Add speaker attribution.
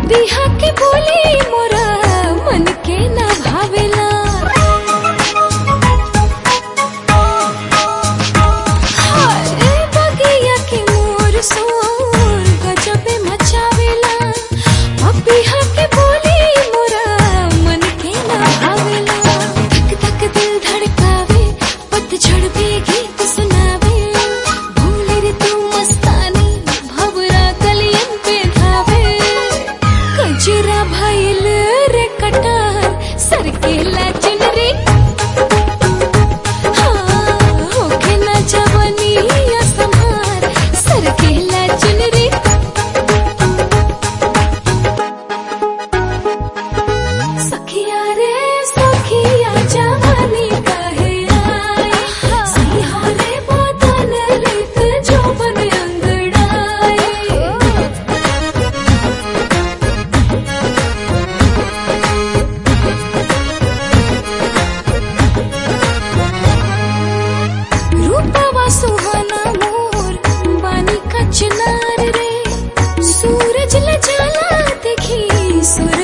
Speaker 1: बिहा के बोली मोरा मन के ना भावेला। हाय बगिया के मोर सोर गजबे मचावेला। बिहा के बोली मोरा मन के ना भावेला। धक धक दिल धड़कावे पतझड़ पे गीत सुनावे। भूले रे तू मस्तानी भवरा कलियन पे धावे। कजरा भइल रे कटार सर के लाचन रे। हाँ होके ना जवानी या संहार सर के लाचन रे। सखिया रे सखिया जवानी काहे आई। सैया रे बदन लेत जोबन अंगड़ाई। रूपवा सुहाना मोर बानी का चिनार रे। सूरज ल जाला देखी